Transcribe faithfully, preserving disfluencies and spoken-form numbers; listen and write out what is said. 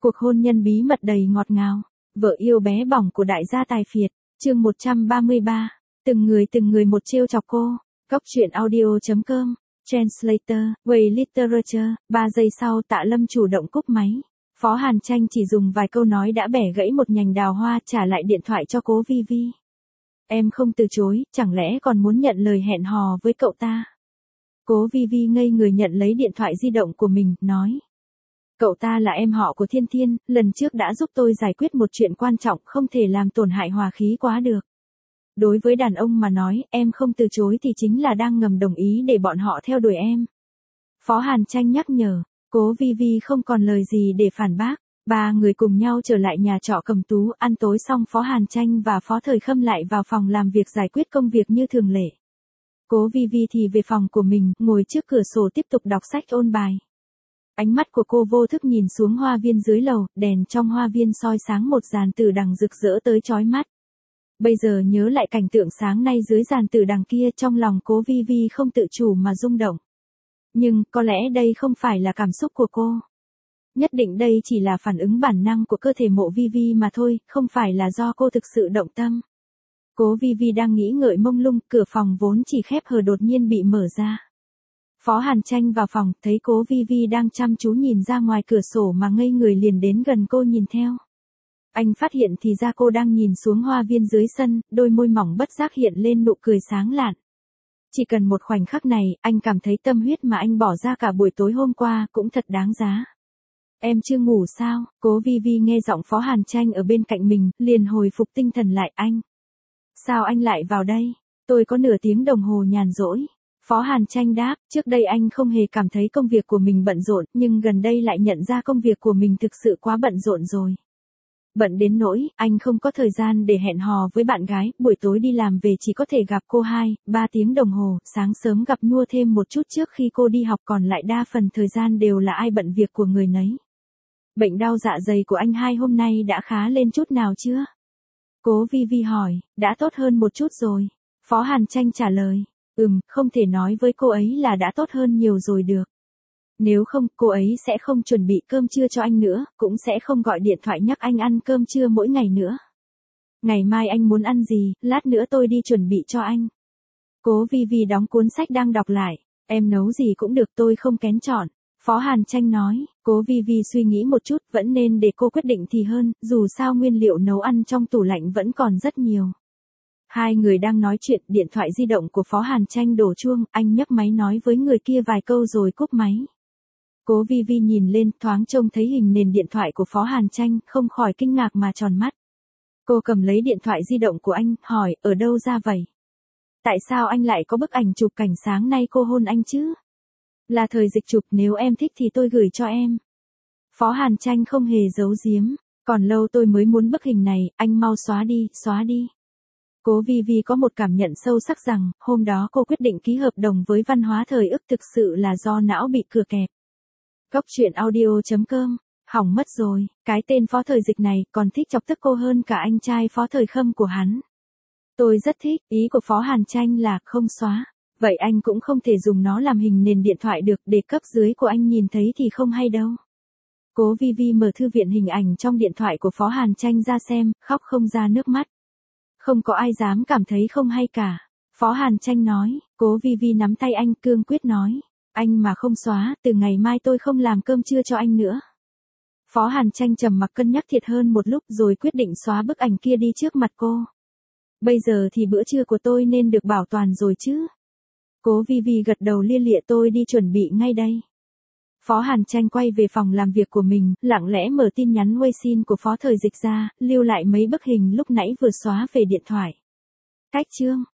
Cuộc hôn nhân bí mật đầy ngọt ngào. Vợ yêu bé bỏng của đại gia tài phiệt. Chương một trăm ba mươi ba. Từng người từng người một trêu chọc cô. Góc truyện audio chấm com. Translator, Way Literature. Ba giây sau Tạ Lâm chủ động cúp máy. Phó Hàn Tranh chỉ dùng vài câu nói đã bẻ gãy một nhành đào hoa, trả lại điện thoại cho Cố Vi Vi. Em không từ chối, chẳng lẽ còn muốn nhận lời hẹn hò với cậu ta? Cố Vi Vi ngây người nhận lấy điện thoại di động của mình, nói. Cậu ta là em họ của Thiên Thiên, lần trước đã giúp tôi giải quyết một chuyện quan trọng, không thể làm tổn hại hòa khí quá được. Đối với đàn ông mà nói, em không từ chối thì chính là đang ngầm đồng ý để bọn họ theo đuổi em. Phó Hàn Tranh nhắc nhở. Cố Vi Vi không còn lời gì để phản bác. Ba người cùng nhau trở lại nhà trọ Cẩm Tú, ăn tối xong Phó Hàn Tranh và Phó Thời Khâm lại vào phòng làm việc giải quyết công việc như thường lệ. Cố Vi Vi thì về phòng của mình, ngồi trước cửa sổ tiếp tục đọc sách ôn bài. Ánh mắt của cô vô thức nhìn xuống hoa viên dưới lầu, đèn trong hoa viên soi sáng một giàn tử đằng rực rỡ tới chói mắt. Bây giờ nhớ lại cảnh tượng sáng nay dưới giàn tử đằng kia, trong lòng Cố Vi Vi không tự chủ mà rung động. Nhưng, có lẽ đây không phải là cảm xúc của cô. Nhất định đây chỉ là phản ứng bản năng của cơ thể Mộ Vi Vi mà thôi, không phải là do cô thực sự động tâm. Cố Vi Vi đang nghĩ ngợi mông lung, cửa phòng vốn chỉ khép hờ đột nhiên bị mở ra. Phó Hàn Tranh vào phòng, thấy Cố Vi Vi đang chăm chú nhìn ra ngoài cửa sổ mà ngây người liền đến gần cô nhìn theo. Anh phát hiện thì ra cô đang nhìn xuống hoa viên dưới sân, đôi môi mỏng bất giác hiện lên nụ cười sáng lạn. Chỉ cần một khoảnh khắc này, anh cảm thấy tâm huyết mà anh bỏ ra cả buổi tối hôm qua cũng thật đáng giá. Em chưa ngủ sao? Cố Vi Vi nghe giọng Phó Hàn Tranh ở bên cạnh mình, liền hồi phục tinh thần lại. Anh. Sao anh lại vào đây? Tôi có nửa tiếng đồng hồ nhàn rỗi. Phó Hàn Tranh đáp, trước đây anh không hề cảm thấy công việc của mình bận rộn, nhưng gần đây lại nhận ra công việc của mình thực sự quá bận rộn rồi. Bận đến nỗi, anh không có thời gian để hẹn hò với bạn gái, buổi tối đi làm về chỉ có thể gặp cô hai, ba tiếng đồng hồ, sáng sớm gặp nhua thêm một chút trước khi cô đi học, còn lại đa phần thời gian đều là ai bận việc của người nấy. Bệnh đau dạ dày của anh hai hôm nay đã khá lên chút nào chưa? Cố Vi Vi hỏi, đã tốt hơn một chút rồi. Phó Hàn Tranh trả lời, ừm, không thể nói với cô ấy là đã tốt hơn nhiều rồi được. Nếu không, cô ấy sẽ không chuẩn bị cơm trưa cho anh nữa, cũng sẽ không gọi điện thoại nhắc anh ăn cơm trưa mỗi ngày nữa. Ngày mai anh muốn ăn gì, lát nữa tôi đi chuẩn bị cho anh. Cố Vi Vi đóng cuốn sách đang đọc lại, em nấu gì cũng được, tôi không kén chọn. Phó Hàn Tranh nói. Cố Vi Vi suy nghĩ một chút, vẫn nên để cô quyết định thì hơn, dù sao nguyên liệu nấu ăn trong tủ lạnh vẫn còn rất nhiều. Hai người đang nói chuyện, điện thoại di động của Phó Hàn Tranh đổ chuông, anh nhấc máy nói với người kia vài câu rồi cúp máy. Cố Vi Vi nhìn lên, thoáng trông thấy hình nền điện thoại của Phó Hàn Tranh, không khỏi kinh ngạc mà tròn mắt. Cô cầm lấy điện thoại di động của anh, hỏi, ở đâu ra vậy? Tại sao anh lại có bức ảnh chụp cảnh sáng nay cô hôn anh chứ? Là thời dịch chụp, nếu em thích thì tôi gửi cho em. Phó Hàn Tranh không hề giấu giếm, còn lâu tôi mới muốn bức hình này, anh mau xóa đi, xóa đi. Cố Vi Vi có một cảm nhận sâu sắc rằng, hôm đó cô quyết định ký hợp đồng với Văn hóa Thời ức thực sự là do não bị cửa kẹp. Góc truyện audio chấm com. Hỏng mất rồi, cái tên Phó Thời Dịch này còn thích chọc tức cô hơn cả anh trai Phó Thời Khâm của hắn. Tôi rất thích, ý của Phó Hàn Tranh là không xóa. Vậy anh cũng không thể dùng nó làm hình nền điện thoại được, để cấp dưới của anh nhìn thấy thì không hay đâu. Cố Vi Vi mở thư viện hình ảnh trong điện thoại của Phó Hàn Tranh ra xem, khóc không ra nước mắt. Không có ai dám cảm thấy không hay cả. Phó Hàn Tranh nói. Cố Vi Vi nắm tay anh, cương quyết nói. Anh mà không xóa, từ ngày mai tôi không làm cơm trưa cho anh nữa. Phó Hàn Tranh trầm mặc cân nhắc thiệt hơn một lúc rồi quyết định xóa bức ảnh kia đi trước mặt cô. Bây giờ thì bữa trưa của tôi nên được bảo toàn rồi chứ? Cố Vi Vi gật đầu lia lịa, tôi đi chuẩn bị ngay đây. Phó Hàn Tranh quay về phòng làm việc của mình, lặng lẽ mở tin nhắn Weixin của Phó Thời Dịch ra, lưu lại mấy bức hình lúc nãy vừa xóa về điện thoại. Cách chương.